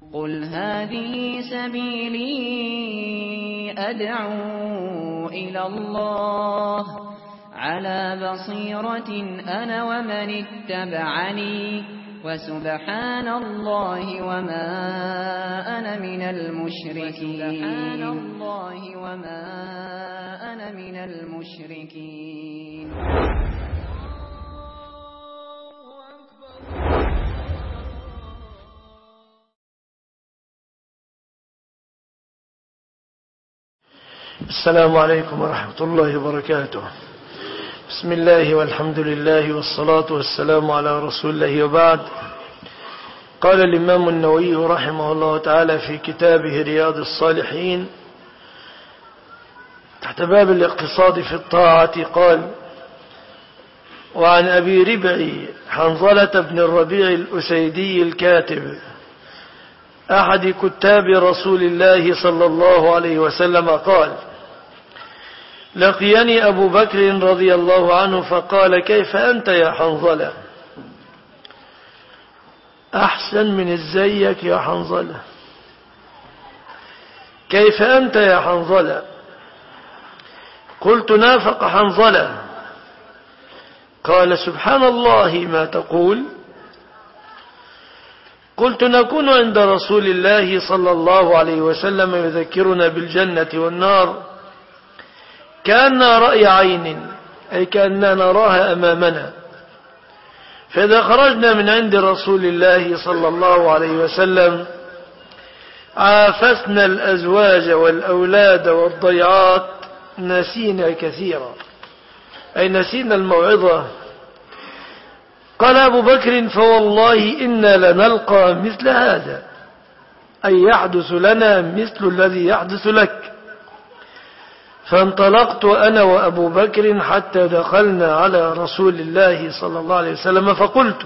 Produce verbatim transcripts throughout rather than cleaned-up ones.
قل هذه سبيلي أدعو إلى الله على بصيرة أنا ومن اتبعني وسبحان الله وما أنا من المشركين سبحان الله وما أنا من المشركين. السلام عليكم ورحمة الله وبركاته. بسم الله والحمد لله والصلاة والسلام على رسول الله وبعد. قال الإمام النووي رحمه الله تعالى في كتابه رياض الصالحين تحت باب الاقتصاد في الطاعة قال: وعن أبي ربعي حنظلة بن الربيع الأسيدي الكاتب أحد كتاب رسول الله صلى الله عليه وسلم قال: لقيني أبو بكر رضي الله عنه فقال: كيف أنت يا حنظلة؟ أحسن من ازيك يا حنظلة. كيف أنت يا حنظلة؟ قلت: نافق حنظلة. قال: سبحان الله ما تقول؟ قلت: نكون عند رسول الله صلى الله عليه وسلم يذكرنا بالجنة والنار كأننا رأي عين، أي كأننا نراها أمامنا، فإذا خرجنا من عند رسول الله صلى الله عليه وسلم عافسنا الأزواج والأولاد والضيعات نسينا كثيرا، أي نسينا الموعظة. قال أبو بكر: فوالله إنا لنلقى مثل هذا، أي يحدث لنا مثل الذي يحدث لك. فانطلقت أنا وأبو بكر حتى دخلنا على رسول الله صلى الله عليه وسلم فقلت: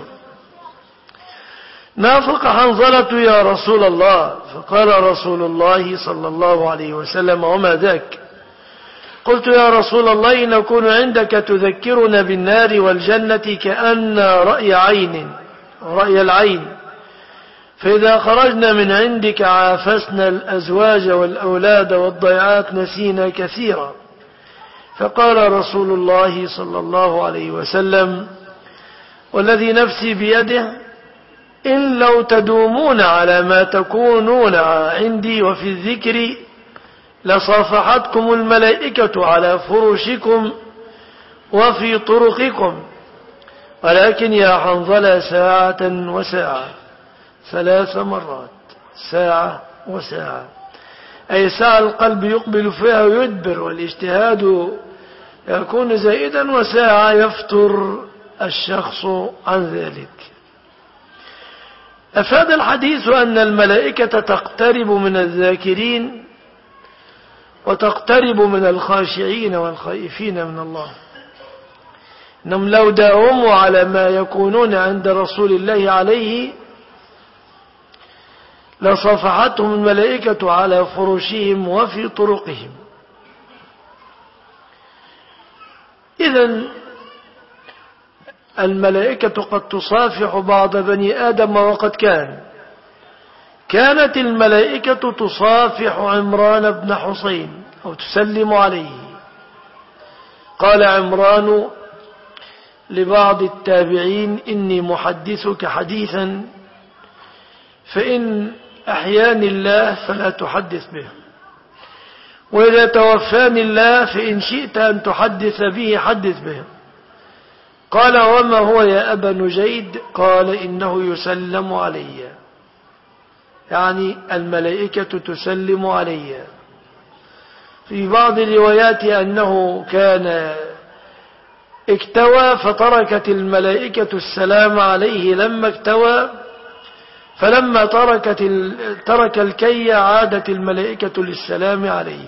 نافق حنظلة يا رسول الله. فقال رسول الله صلى الله عليه وسلم: وما ذاك؟ قلت: يا رسول الله نكون عندك تذكرنا بالنار والجنة كأن رأي عين رأي العين، فإذا خرجنا من عندك عافسنا الأزواج والأولاد والضيعات نسينا كثيرا. فقال رسول الله صلى الله عليه وسلم: والذي نفسي بيده إن لو تدومون على ما تكونون عندي وفي الذكر لصافحتكم الملائكة على فرشكم وفي طرقكم، ولكن يا حنظلة ساعة وساعة، ثلاث مرات، ساعة وساعة، أي ساعة القلب يقبل فيها ويدبر والاجتهاد يكون زائدا، وساعة يفتر الشخص عن ذلك. أفاد الحديث أن الملائكة تقترب من الذاكرين وتقترب من الخاشعين والخائفين من الله، إنهم لو داوموا على ما يكونون عند رسول الله عليه لصافحتهم الملائكة على فرشهم وفي طرقهم. إذن الملائكة قد تصافح بعض بني آدم، وقد كان كانت الملائكة تصافح عمران بن حسين أو تسلم عليه. قال عمران لبعض التابعين: إني محدثك حديثا فإن أحياني الله فلا تحدث به، وإذا توفاني الله فإن شئت أن تحدث به حدث به. قال: وما هو يا أبا نجيد؟ قال: إنه يسلم علي، يعني الملائكة تسلم علي. في بعض الروايات أنه كان اكتوى فتركت الملائكة السلام عليه لما اكتوى، فلما تركت ترك الكي عادت الملائكة للسلام عليه.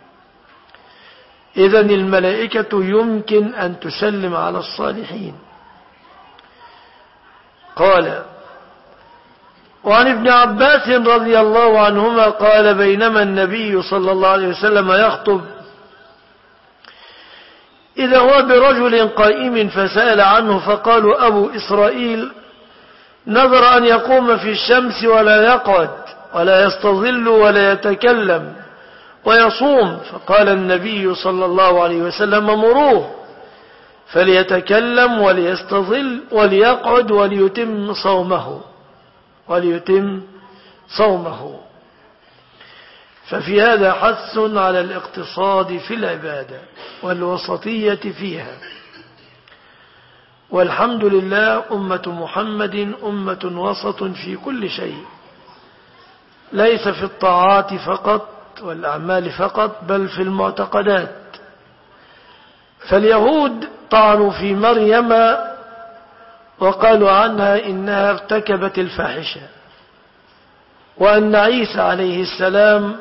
إذن الملائكة يمكن أن تسلم على الصالحين. قال: وعن ابن عباس رضي الله عنهما قال: بينما النبي صلى الله عليه وسلم يخطب إذا هو برجل قائم فسأل عنه، فقالوا: أبو إسرائيل نذر أن يقوم في الشمس ولا يقعد ولا يستظل ولا يتكلم ويصوم. فقال النبي صلى الله عليه وسلم مروه فليتكلم وليستظل وليقعد وليتم صومه وليتم صومه. ففي هذا حث على الاقتصاد في العبادة والوسطية فيها. والحمد لله أمة محمد أمة وسط في كل شيء، ليس في الطاعات فقط والأعمال فقط بل في المعتقدات. فاليهود طعنوا في مريم وقالوا عنها إنها ارتكبت الفاحشة، وأن عيسى عليه السلام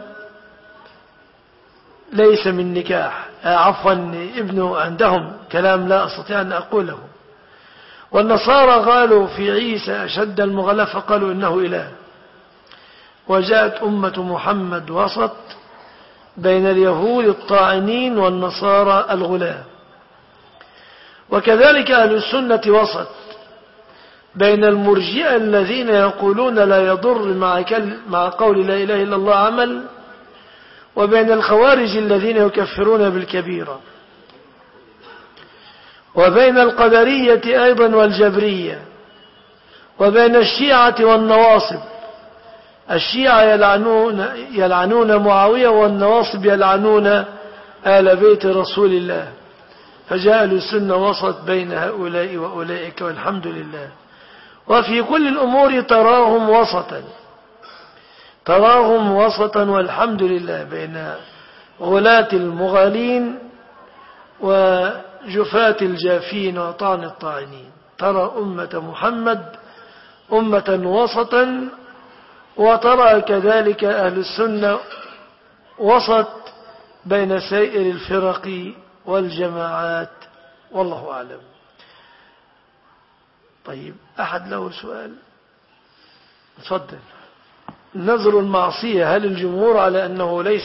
ليس من نكاح، عفوا ابنه عندهم كلام لا أستطيع أن أقوله. والنصارى قالوا في عيسى أشد المغالاة فقالوا إنه إله. وجاءت أمة محمد وسط بين اليهود الطاعنين والنصارى الغلاة. وكذلك أهل السنة وسط بين المرجئة الذين يقولون لا يضر مع, مع قول لا إله إلا الله عمل، وبين الخوارج الذين يكفرون بالكبيرة، وبين القدرية أيضا والجبرية، وبين الشيعة والنواصب. الشيعة يلعنون, يلعنون معاوية، والنواصب يلعنون آل بيت رسول الله. فجاء السنة وسط بين هؤلاء وأولئك والحمد لله. وفي كل الأمور تراهم وسطا تراهم وسطا والحمد لله، بين غلاة المغالين وجفاة الجافين وطعن الطاعنين. ترى أمة محمد أمة وسطا، وترى كذلك أهل السنة وسط بين سائر الفرق والجماعات، والله أعلم. طيب، أحد له سؤال؟ تفضل. نذر المعصية، هل الجمهور على أنه ليس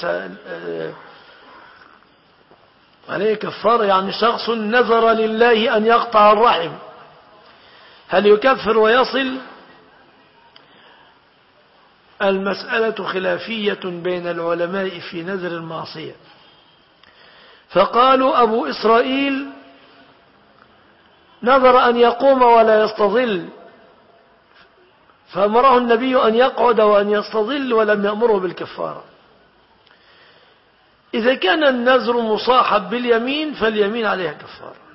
عليه كفارة؟ يعني شخص نذر لله أن يقطع الرحم، هل يكفر ويصل؟ المسألة خلافية بين العلماء في نذر المعصية. فقالوا أبو إسرائيل نذر أن يقوم ولا يستظل، فأمره النبي أن يقعد وأن يستظل ولم يأمره بالكفارة. إذا كان النذر مصاحب باليمين فاليمين عليها كفارة.